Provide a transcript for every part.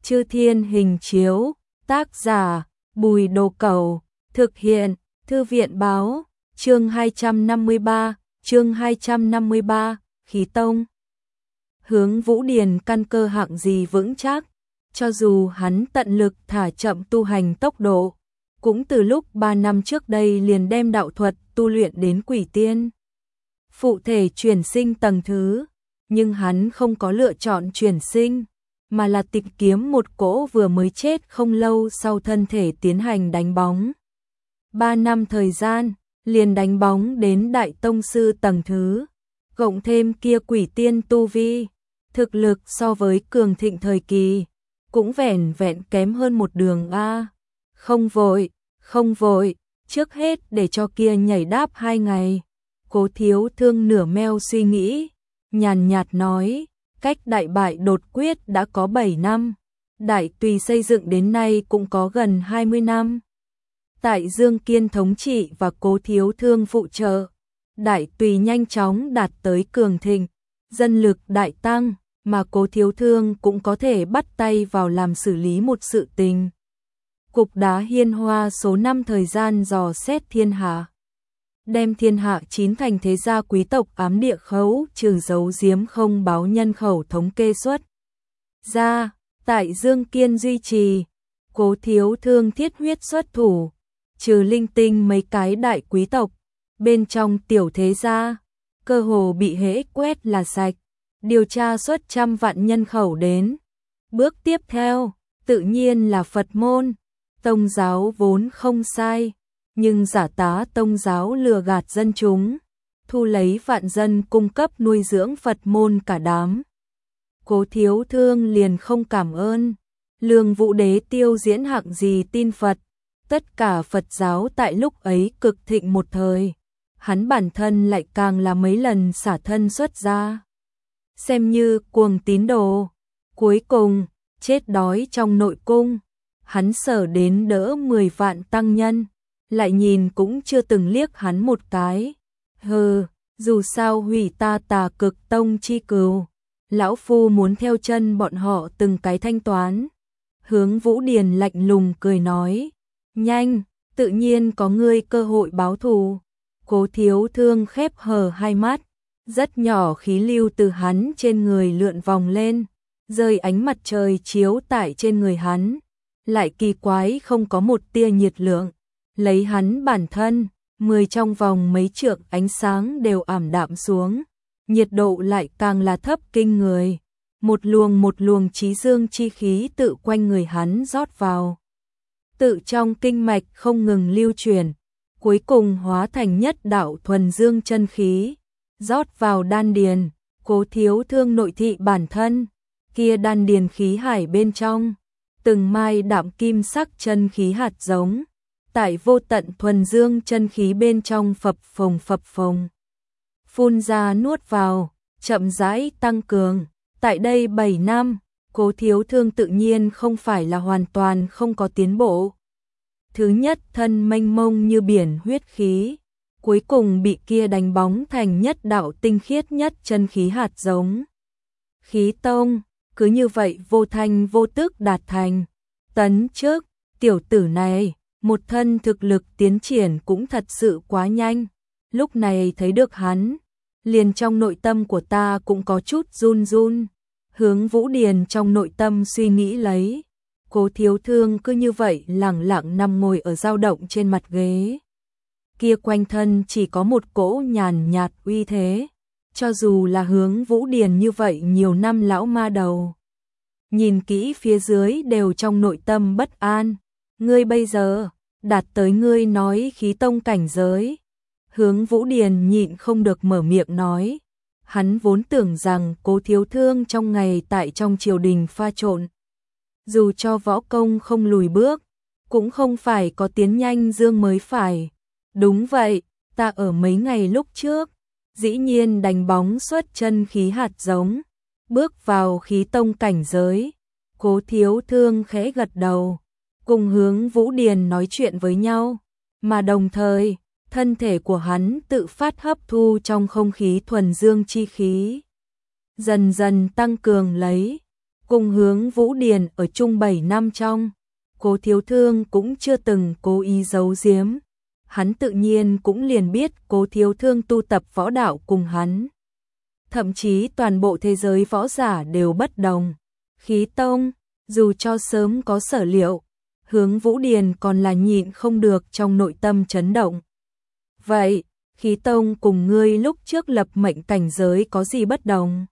Chư Thiên Hình Chiếu, tác giả, Bùi Đồ Cẩu, thực hiện, Thư viện báo, chương 253, Khí Tông. Hướng Vũ Điền căn cơ hạng gì vững chắc, cho dù hắn tận lực thả chậm tu hành tốc độ, cũng từ lúc 3 năm trước đây liền đem đạo thuật tu luyện đến quỷ tiên. Phụ thể chuyển sinh tầng thứ, nhưng hắn không có lựa chọn chuyển sinh, mà là tìm kiếm một cỗ vừa mới chết không lâu sau thân thể tiến hành đánh bóng. 3 năm thời gian, liền đánh bóng đến đại tông sư tầng thứ, cộng thêm kia quỷ tiên tu vi, thực lực so với cường thịnh thời kỳ, cũng vẻn vẹn kém hơn một đường a. Không vội, trước hết để cho kia nhảy đáp 2 ngày. Cố Thiếu Thương nửa meo suy nghĩ, nhàn nhạt nói, cách đại bại đột quyết đã có 7 năm, đại tùy xây dựng đến nay cũng có gần 20 năm. Tại Dương Kiên thống trị và Cố Thiếu Thương phụ trợ, đại tùy nhanh chóng đạt tới cường thịnh, dân lực đại tăng, mà Cố Thiếu Thương cũng có thể bắt tay vào làm xử lý một sự tình. Cục Đá Hiên Hoa số 5 thời gian dò xét thiên hạ, đem thiên hạ 9 thành thế gia quý tộc ám địa khấu trừ giấu giếm không báo nhân khẩu thống kê xuất ra, tại Dương Kiên duy trì, Cố Thiếu Thương thiết huyết xuất thủ, trừ linh tinh mấy cái đại quý tộc, bên trong tiểu thế gia, cơ hồ bị hễ quét là sạch, điều tra xuất trăm vạn nhân khẩu đến. Bước tiếp theo, tự nhiên là Phật môn, tông giáo vốn không sai, nhưng giả tá tông giáo lừa gạt dân chúng, thu lấy vạn dân cung cấp nuôi dưỡng Phật môn cả đám. Cố Thiếu Thương liền không cảm ơn, Lương Vũ Đế tiêu diễn hạng gì tin Phật, tất cả Phật giáo tại lúc ấy cực thịnh một thời, hắn bản thân lại càng là mấy lần xả thân xuất gia, xem như cuồng tín đồ, cuối cùng chết đói trong nội cung, hắn sở đến đỡ 10 vạn tăng nhân, lại nhìn cũng chưa từng liếc hắn một cái. Hừ, dù sao hủy ta Tà Cực Tông chi cừu, lão phu muốn theo chân bọn họ từng cái thanh toán. Hướng Vũ Điền lạnh lùng cười nói, nhanh, tự nhiên có ngươi cơ hội báo thù. Cố Thiếu Thương khép hờ hai mắt, rất nhỏ khí lưu từ hắn trên người lượn vòng lên, rơi ánh mặt trời chiếu tại trên người hắn, lại kỳ quái không có một tia nhiệt lượng, lấy hắn bản thân, 10 trong vòng mấy trượng ánh sáng đều ảm đạm xuống, nhiệt độ lại càng là thấp kinh người, một luồng trí dương chi khí tự quanh người hắn rót vào, tự trong kinh mạch không ngừng lưu chuyển, cuối cùng hóa thành nhất đạo thuần dương chân khí, rót vào đan điền. Cố Thiếu Thương nội thị bản thân, kia đan điền khí hải bên trong, từng mai đạm kim sắc chân khí hạt giống, tại vô tận thuần dương chân khí bên trong phập phồng, phun ra nuốt vào, chậm rãi tăng cường. Tại đây 7 năm, Cố Thiếu Thương tự nhiên không phải là hoàn toàn không có tiến bộ. Thứ nhất, thân mênh mông như biển huyết khí, cuối cùng bị kia đánh bóng thành nhất đạo tinh khiết nhất chân khí hạt giống. Khí Tông, cứ như vậy vô thanh vô tức đạt thành. Tấn trước, tiểu tử này, một thân thực lực tiến triển cũng thật sự quá nhanh. Lúc này thấy được hắn, liền trong nội tâm của ta cũng có chút run run. Hướng Vũ Điền trong nội tâm suy nghĩ lấy. Cố Thiếu Thương cứ như vậy lẳng lặng nằm ngồi ở dao động trên mặt ghế. Kia quanh thân chỉ có một cỗ nhàn nhạt uy thế, cho dù là Hướng Vũ Điền như vậy nhiều năm lão ma đầu. Nhìn kỹ phía dưới đều trong nội tâm bất an, ngươi bây giờ, đạt tới ngươi nói khí tông cảnh giới. Hướng Vũ Điền nhịn không được mở miệng nói, hắn vốn tưởng rằng Cố Thiếu Thương trong ngày tại trong triều đình pha trộn. Dù cho võ công không lùi bước, cũng không phải có tiến nhanh dương mới phải. Đúng vậy, ta ở mấy ngày lúc trước, dĩ nhiên đánh bóng xuất chân khí hạt giống, bước vào khí tông cảnh giới. Cố Thiếu Thương khẽ gật đầu, cùng Hướng Vũ Điền nói chuyện với nhau, mà đồng thời, thân thể của hắn tự phát hấp thu trong không khí thuần dương chi khí, dần dần tăng cường lấy. cùng Hướng Vũ Điền ở chung 7 năm trong, Cố Thiếu Thương cũng chưa từng cố ý giấu giếm. Hắn tự nhiên cũng liền biết Cố Thiếu Thương tu tập võ đạo cùng hắn. Thậm chí toàn bộ thế giới võ giả đều bất đồng. Khí Tông, dù cho sớm có sở liệu, Hướng Vũ Điền còn là nhịn không được trong nội tâm chấn động. Vậy, Khí Tông cùng ngươi lúc trước lập mệnh cảnh giới có gì bất đồng?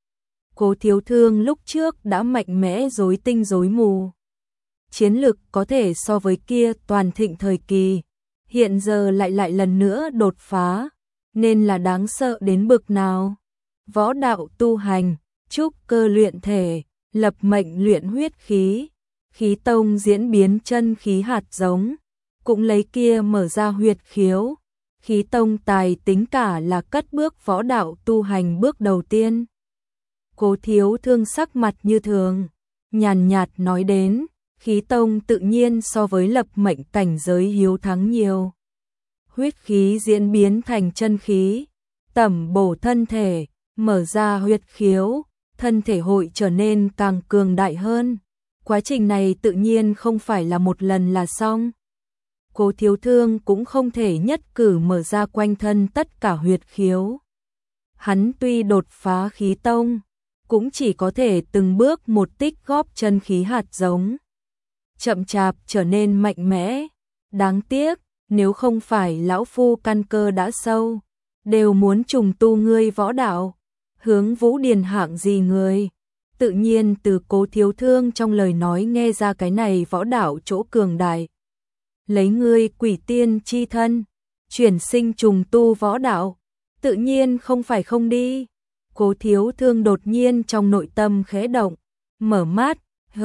Cố Thiếu Thương lúc trước đã mạnh mẽ rối tinh rối mù. Chiến lực có thể so với kia toàn thịnh thời kỳ, hiện giờ lại lần nữa đột phá, nên là đáng sợ đến bực nào. Võ đạo tu hành, trúc cơ luyện thể, lập mệnh luyện huyết khí, Khí Tông diễn biến chân khí hạt giống, cũng lấy kia mở ra huyệt khiếu. Khí Tông tài tính cả là cất bước võ đạo tu hành bước đầu tiên. Cố Thiếu Thương sắc mặt như thường, nhàn nhạt nói đến, Khí Tông tự nhiên so với lập mệnh cảnh giới hiếu thắng nhiều. Huyết khí diễn biến thành chân khí, tẩm bổ thân thể, mở ra huyệt khiếu, thân thể hội trở nên càng cường đại hơn. Quá trình này tự nhiên không phải là một lần là xong. Cố Thiếu Thương cũng không thể nhất cử mở ra quanh thân tất cả huyệt khiếu. Hắn tuy đột phá Khí Tông, cũng chỉ có thể từng bước một tích góp chân khí hạt giống. Chậm chạp trở nên mạnh mẽ. Đáng tiếc, nếu không phải lão phu căn cơ đã sâu, đều muốn trùng tu ngươi võ đạo. Hướng Vũ Điền hạng gì người? Tự nhiên từ Cố Thiếu Thương trong lời nói nghe ra cái này võ đạo chỗ cường đại. Lấy ngươi quỷ tiên chi thân, chuyển sinh trùng tu võ đạo, tự nhiên không phải không đi. Cố Thiếu Thương đột nhiên trong nội tâm khẽ động, mở mắt,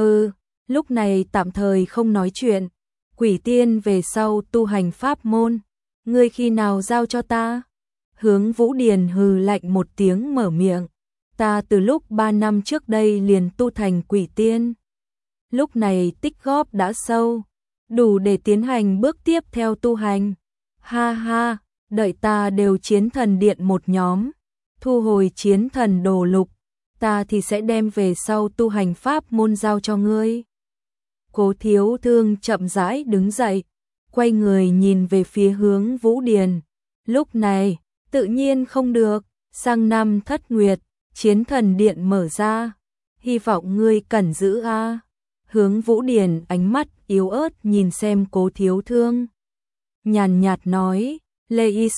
lúc này tạm thời không nói chuyện. Quỷ tiên về sau tu hành pháp môn, ngươi khi nào giao cho ta? Hướng Vũ Điền hừ lạnh một tiếng mở miệng, ta từ lúc 3 năm trước đây liền tu thành quỷ tiên. Lúc này tích góp đã sâu, đủ để tiến hành bước tiếp theo tu hành. Ha ha, đợi ta đều chiến thần điện một nhóm, thu hồi chiến thần đồ lục, ta thì sẽ đem về sau tu hành pháp môn giao cho ngươi. Cố Thiếu Thương chậm rãi đứng dậy, quay người nhìn về phía Hướng Vũ Điền. Lúc này, tự nhiên không được, sang năm thất nguyệt, chiến thần điện mở ra, hy vọng ngươi cẩn giữ a. Hướng Vũ Điền ánh mắt yếu ớt nhìn xem Cố Thiếu Thương. Nhàn nhạt nói, Leis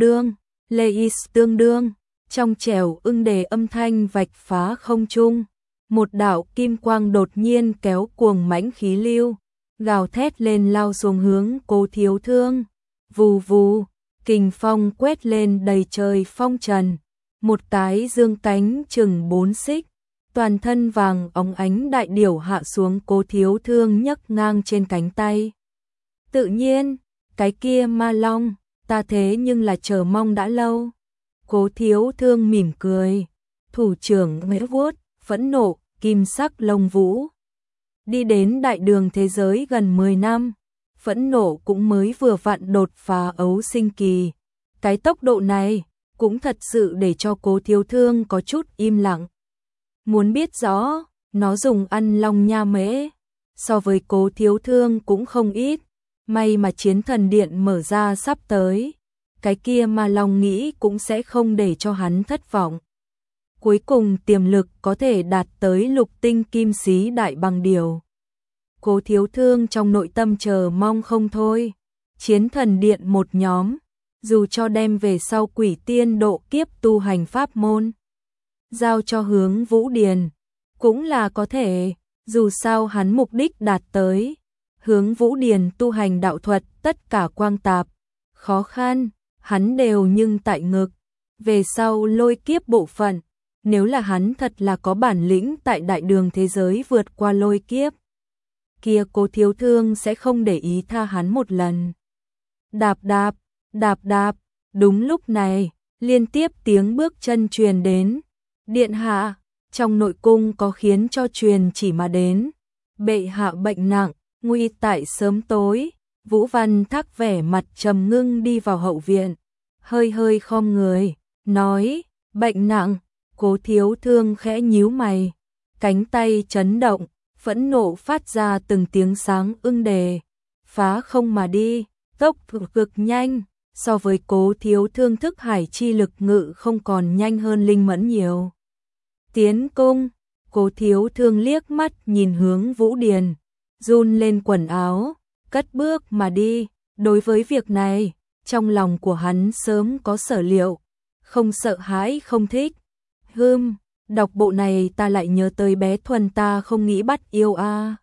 tương đương, trong trẻo ưng đề âm thanh vạch phá không trung. Một đạo kim quang đột nhiên kéo cuồng mãnh khí lưu, gào thét lên lao xuống hướng Cố Thiếu Thương. Vù vù, kình phong quét lên đầy trời phong trần, một cái dương cánh chừng 4 xích, toàn thân vàng óng ánh đại điểu hạ xuống Cố Thiếu Thương nhấc ngang trên cánh tay. Tự nhiên, cái kia ma long, ta thế nhưng là chờ mong đã lâu. Cố Thiếu Thương mỉm cười, thủ trưởng mễ vuốt, phẫn nộ, kim sắc lông vũ. Đi đến đại đường thế giới gần 10 năm, phẫn nộ cũng mới vừa vặn đột phá ấu sinh kỳ. Cái tốc độ này cũng thật sự để cho Cố Thiếu Thương có chút im lặng. Muốn biết rõ, nó dùng ăn long nha mễ, so với Cố Thiếu Thương cũng không ít. May mà chiến thần điện mở ra sắp tới, cái kia mà lòng nghĩ cũng sẽ không để cho hắn thất vọng. Cuối cùng tiềm lực có thể đạt tới lục tinh kim sĩ đại bằng điều. Cố Thiếu Thương trong nội tâm chờ mong không thôi. Chiến thần điện một nhóm, dù cho đem về sau quỷ tiên độ kiếp tu hành pháp môn, giao cho Hướng Vũ Điền, cũng là có thể, dù sao hắn mục đích đạt tới. Hướng Vũ Điền tu hành đạo thuật tất cả quang tạp, khó khăn, hắn đều nhưng tại ngực. Về sau lôi kiếp bộ phận, nếu là hắn thật là có bản lĩnh tại đại đường thế giới vượt qua lôi kiếp, kia Cố Thiếu Thương sẽ không để ý tha hắn một lần. Đạp đạp, đúng lúc này, liên tiếp tiếng bước chân truyền đến. Điện hạ, trong nội cung có khiến cho truyền chỉ mà đến. Bệ hạ bệnh nặng, nguy tại sớm tối. Vũ Văn Thác vẻ mặt trầm ngưng đi vào hậu viện, hơi khom người, nói, bệnh nặng. Cố Thiếu Thương khẽ nhíu mày, cánh tay chấn động, phẫn nộ phát ra từng tiếng sáng ưng đề, phá không mà đi, tốc cực nhanh, so với Cố Thiếu Thương thức hải chi lực ngự không còn nhanh hơn linh mẫn nhiều. Tiến công, Cố Thiếu Thương liếc mắt nhìn hướng Vũ Điền, run lên quần áo, cất bước mà đi. Đối với việc này, trong lòng của hắn sớm có sở liệu, không sợ hãi không thích. Đọc bộ này ta lại nhớ tới bé Thuần ta không nghĩ bắt yêu a.